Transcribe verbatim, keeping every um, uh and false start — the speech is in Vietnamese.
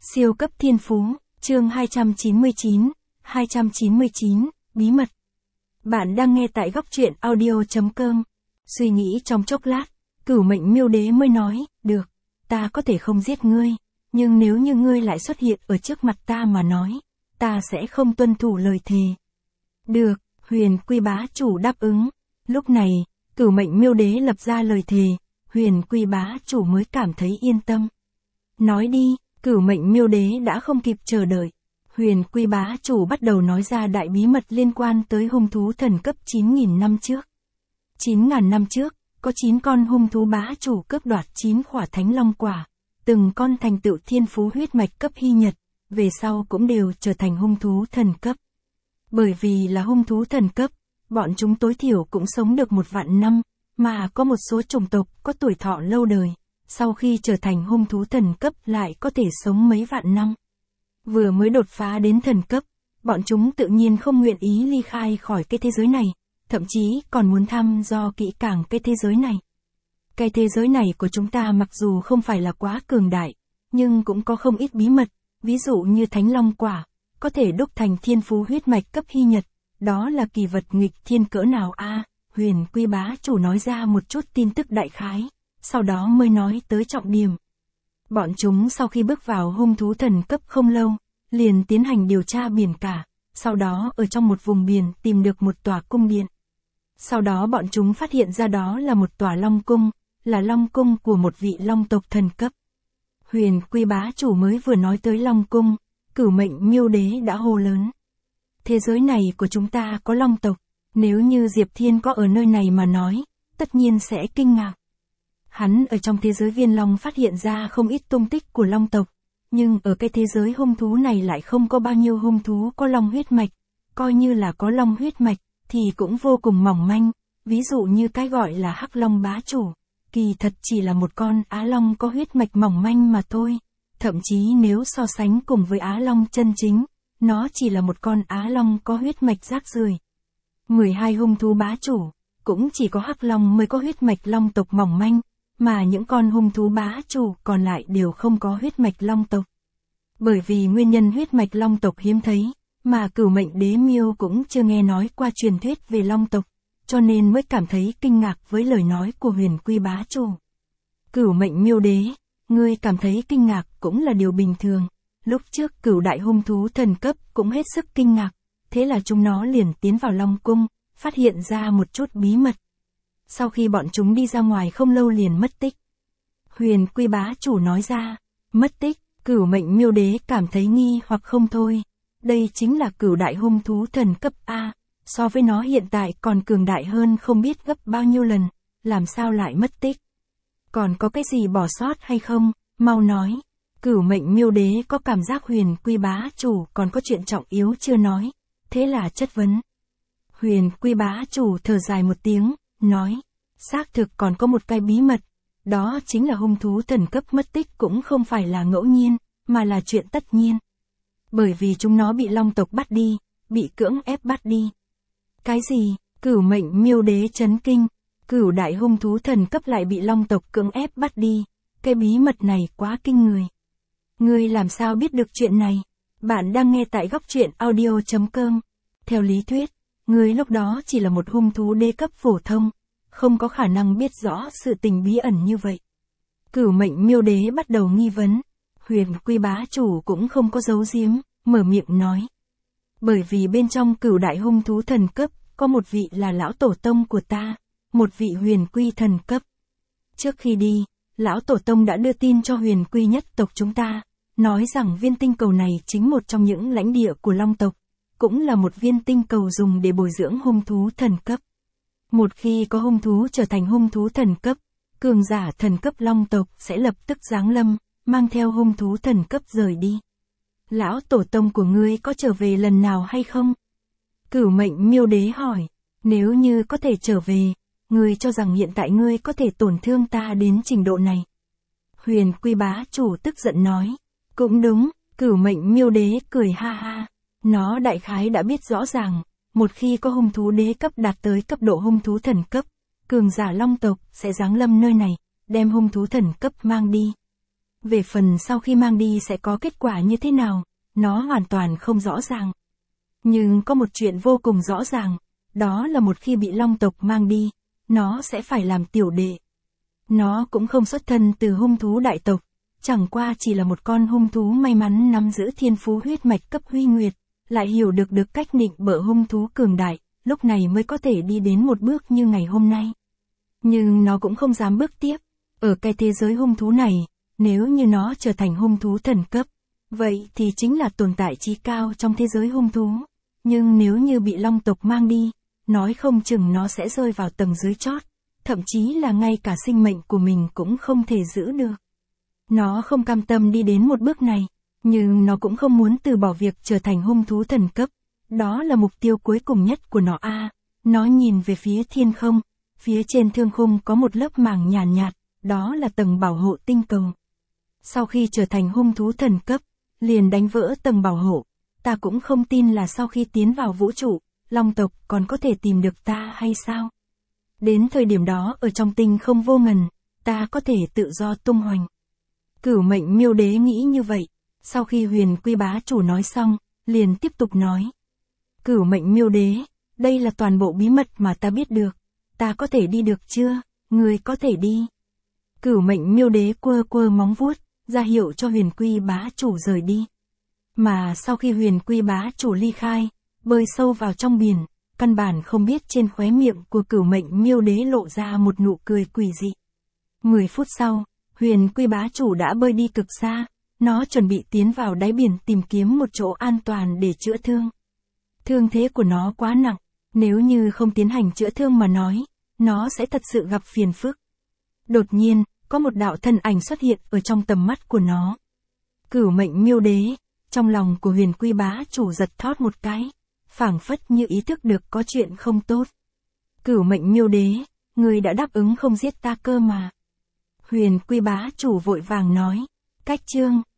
Siêu cấp thiên phú, chương hai trăm chín mươi chín, hai trăm chín mươi chín, bí mật. Bạn đang nghe tại góc truyện audio.com. Suy nghĩ trong chốc lát, Cửu Mệnh Miêu Đế mới nói, được, ta có thể không giết ngươi, nhưng nếu như ngươi lại xuất hiện ở trước mặt ta mà nói, ta sẽ không tuân thủ lời thề. Được, Huyền Quy Bá Chủ đáp ứng. Lúc này, Cửu Mệnh Miêu Đế lập ra lời thề, Huyền Quy Bá Chủ mới cảm thấy yên tâm. Nói đi. Cửu Mệnh Miêu Đế đã không kịp chờ đợi. Huyền Quy Bá Chủ bắt đầu nói ra đại bí mật liên quan tới hung thú thần cấp chín nghìn năm trước. chín nghìn năm trước, có chín con hung thú bá chủ cướp đoạt chín khỏa thánh long quả, từng con thành tựu thiên phú huyết mạch cấp hy nhật, về sau cũng đều trở thành hung thú thần cấp. Bởi vì là hung thú thần cấp, bọn chúng tối thiểu cũng sống được một vạn năm, mà có một số chủng tộc có tuổi thọ lâu đời. Sau khi trở thành hung thú thần cấp lại có thể sống mấy vạn năm. Vừa mới đột phá đến thần cấp, bọn chúng tự nhiên không nguyện ý ly khai khỏi cái thế giới này, thậm chí còn muốn thăm dò kỹ càng cái thế giới này. Cái thế giới này của chúng ta mặc dù không phải là quá cường đại, nhưng cũng có không ít bí mật, ví dụ như thánh long quả, có thể đúc thành thiên phú huyết mạch cấp hy nhật, đó là kỳ vật nghịch thiên cỡ nào a? Huyền Quy Bá Chủ nói ra một chút tin tức đại khái. Sau đó mới nói tới trọng điểm. Bọn chúng sau khi bước vào hung thú thần cấp không lâu, liền tiến hành điều tra biển cả, sau đó ở trong một vùng biển tìm được một tòa cung điện. Sau đó bọn chúng phát hiện ra đó là một tòa long cung, là long cung của một vị long tộc thần cấp. Huyền Quy Bá Chủ mới vừa nói tới long cung, Cửu Mệnh Miêu Đế đã hô lớn. Thế giới này của chúng ta có long tộc, nếu như Diệp Thiên có ở nơi này mà nói, tất nhiên sẽ kinh ngạc. Hắn ở trong thế giới viên long phát hiện ra không ít tung tích của long tộc, nhưng ở cái thế giới hung thú này lại không có bao nhiêu hung thú có long huyết mạch, coi như là có long huyết mạch, thì cũng vô cùng mỏng manh, ví dụ như cái gọi là hắc long bá chủ, kỳ thật chỉ là một con á long có huyết mạch mỏng manh mà thôi, thậm chí nếu so sánh cùng với á long chân chính, nó chỉ là một con á long có huyết mạch rác rưởi. mười hai hung thú bá chủ, cũng chỉ có hắc long mới có huyết mạch long tộc mỏng manh, mà những con hung thú bá chủ còn lại đều không có huyết mạch long tộc. Bởi vì nguyên nhân huyết mạch long tộc hiếm thấy, mà Cửu Mệnh Đế Miêu cũng chưa nghe nói qua truyền thuyết về long tộc, cho nên mới cảm thấy kinh ngạc với lời nói của Huyền Quy Bá Chủ. Cửu Mệnh Miêu Đế, ngươi cảm thấy kinh ngạc cũng là điều bình thường, lúc trước cửu đại hung thú thần cấp cũng hết sức kinh ngạc, thế là chúng nó liền tiến vào long cung, phát hiện ra một chút bí mật. Sau khi bọn chúng đi ra ngoài không lâu liền mất tích. Huyền Quy Bá Chủ nói ra, mất tích, Cửu Mệnh Miêu Đế cảm thấy nghi hoặc không thôi. Đây chính là cửu đại hung thú thần cấp A, so với nó hiện tại còn cường đại hơn không biết gấp bao nhiêu lần, làm sao lại mất tích. Còn có cái gì bỏ sót hay không, mau nói. Cửu Mệnh Miêu Đế có cảm giác Huyền Quy Bá Chủ còn có chuyện trọng yếu chưa nói, thế là chất vấn. Huyền Quy Bá Chủ thở dài một tiếng, nói, xác thực còn có một cái bí mật, đó chính là hung thú thần cấp mất tích cũng không phải là ngẫu nhiên, mà là chuyện tất nhiên. Bởi vì chúng nó bị long tộc bắt đi, bị cưỡng ép bắt đi. Cái gì? Cửu Mệnh Miêu Đế chấn kinh, cửu đại hung thú thần cấp lại bị long tộc cưỡng ép bắt đi, cái bí mật này quá kinh người. Ngươi làm sao biết được chuyện này? Bạn đang nghe tại góc truyện audio.com. Theo lý thuyết, ngươi lúc đó chỉ là một hung thú đế cấp phổ thông, không có khả năng biết rõ sự tình bí ẩn như vậy. Cửu Mệnh Miêu Đế bắt đầu nghi vấn, Huyền Quy Bá Chủ cũng không có giấu giếm, mở miệng nói. Bởi vì bên trong cửu đại hung thú thần cấp, có một vị là lão tổ tông của ta, một vị huyền quy thần cấp. Trước khi đi, lão tổ tông đã đưa tin cho huyền quy nhất tộc chúng ta, nói rằng viên tinh cầu này chính một trong những lãnh địa của long tộc, cũng là một viên tinh cầu dùng để bồi dưỡng hung thú thần cấp. Một khi có hung thú trở thành hung thú thần cấp, cường giả thần cấp long tộc sẽ lập tức giáng lâm, mang theo hung thú thần cấp rời đi. Lão tổ tông của ngươi có trở về lần nào hay không? Cửu Mệnh Miêu Đế hỏi, nếu như có thể trở về, ngươi cho rằng hiện tại ngươi có thể tổn thương ta đến trình độ này. Huyền Quy Bá Chủ tức giận nói, cũng đúng, Cửu Mệnh Miêu Đế cười ha ha, nó đại khái đã biết rõ ràng. Một khi có hung thú đế cấp đạt tới cấp độ hung thú thần cấp, cường giả long tộc sẽ giáng lâm nơi này, đem hung thú thần cấp mang đi. Về phần sau khi mang đi sẽ có kết quả như thế nào, nó hoàn toàn không rõ ràng. Nhưng có một chuyện vô cùng rõ ràng, đó là một khi bị long tộc mang đi, nó sẽ phải làm tiểu đệ. Nó cũng không xuất thân từ hung thú đại tộc, chẳng qua chỉ là một con hung thú may mắn nắm giữ thiên phú huyết mạch cấp huy nguyệt, lại hiểu được được cách nịnh bợ hung thú cường đại, lúc này mới có thể đi đến một bước như ngày hôm nay. Nhưng nó cũng không dám bước tiếp, ở cái thế giới hung thú này, nếu như nó trở thành hung thú thần cấp, vậy thì chính là tồn tại chí cao trong thế giới hung thú. Nhưng nếu như bị long tộc mang đi, nói không chừng nó sẽ rơi vào tầng dưới chót, thậm chí là ngay cả sinh mệnh của mình cũng không thể giữ được. Nó không cam tâm đi đến một bước này, nhưng nó cũng không muốn từ bỏ việc trở thành hung thú thần cấp. Đó là mục tiêu cuối cùng nhất của nó a. À, nó nhìn về phía thiên không, phía trên thương khung có một lớp màng nhàn nhạt, nhạt, đó là tầng bảo hộ tinh cầu. Sau khi trở thành hung thú thần cấp, liền đánh vỡ tầng bảo hộ, ta cũng không tin là sau khi tiến vào vũ trụ, long tộc còn có thể tìm được ta hay sao? Đến thời điểm đó ở trong tinh không vô ngần, ta có thể tự do tung hoành. Cửu Mệnh Miêu Đế nghĩ như vậy, sau khi Huyền Quy Bá Chủ nói xong, liền tiếp tục nói. Cửu Mệnh Miêu Đế, đây là toàn bộ bí mật mà ta biết được, ta có thể đi được chưa, ngươi có thể đi. Cửu Mệnh Miêu Đế quơ quơ móng vuốt, ra hiệu cho Huyền Quy Bá Chủ rời đi. Mà sau khi Huyền Quy Bá Chủ ly khai, bơi sâu vào trong biển, căn bản không biết trên khóe miệng của Cửu Mệnh Miêu Đế lộ ra một nụ cười quỷ dị. Mười phút sau, Huyền Quy Bá Chủ đã bơi đi cực xa, nó chuẩn bị tiến vào đáy biển tìm kiếm một chỗ an toàn để chữa thương. Thương thế của nó quá nặng, nếu như không tiến hành chữa thương mà nói, nó sẽ thật sự gặp phiền phức. Đột nhiên, có một đạo thân ảnh xuất hiện ở trong tầm mắt của nó. Cửu Mệnh Miêu Đế, trong lòng của Huyền Quy Bá Chủ giật thót một cái, phảng phất như ý thức được có chuyện không tốt. Cửu Mệnh Miêu Đế, ngươi đã đáp ứng không giết ta cơ mà. Huyền Quy Bá Chủ vội vàng nói, cách chương.